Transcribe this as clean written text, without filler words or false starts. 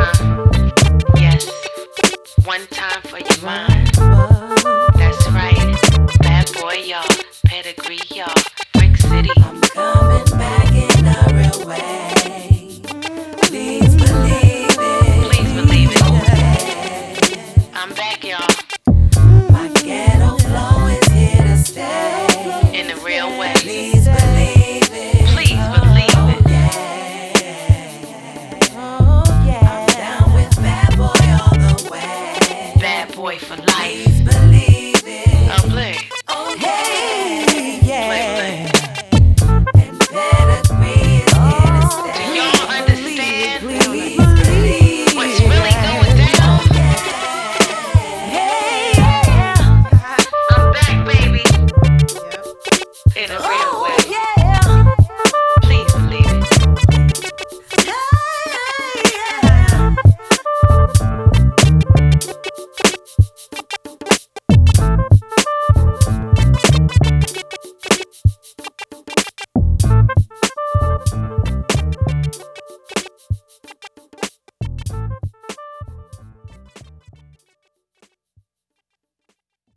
Yes, one time for your mind. That's right. Bad boy, y'all. Pedigree, y'all. Brick City. I'm coming back in a real way. Please believe it. Please believe it. I'm back, y'all. My ghetto flow is here to stay. In a real way. Please believe it. Please believe it. I'm down with bad boy all the way. Bad boy for life. Please believe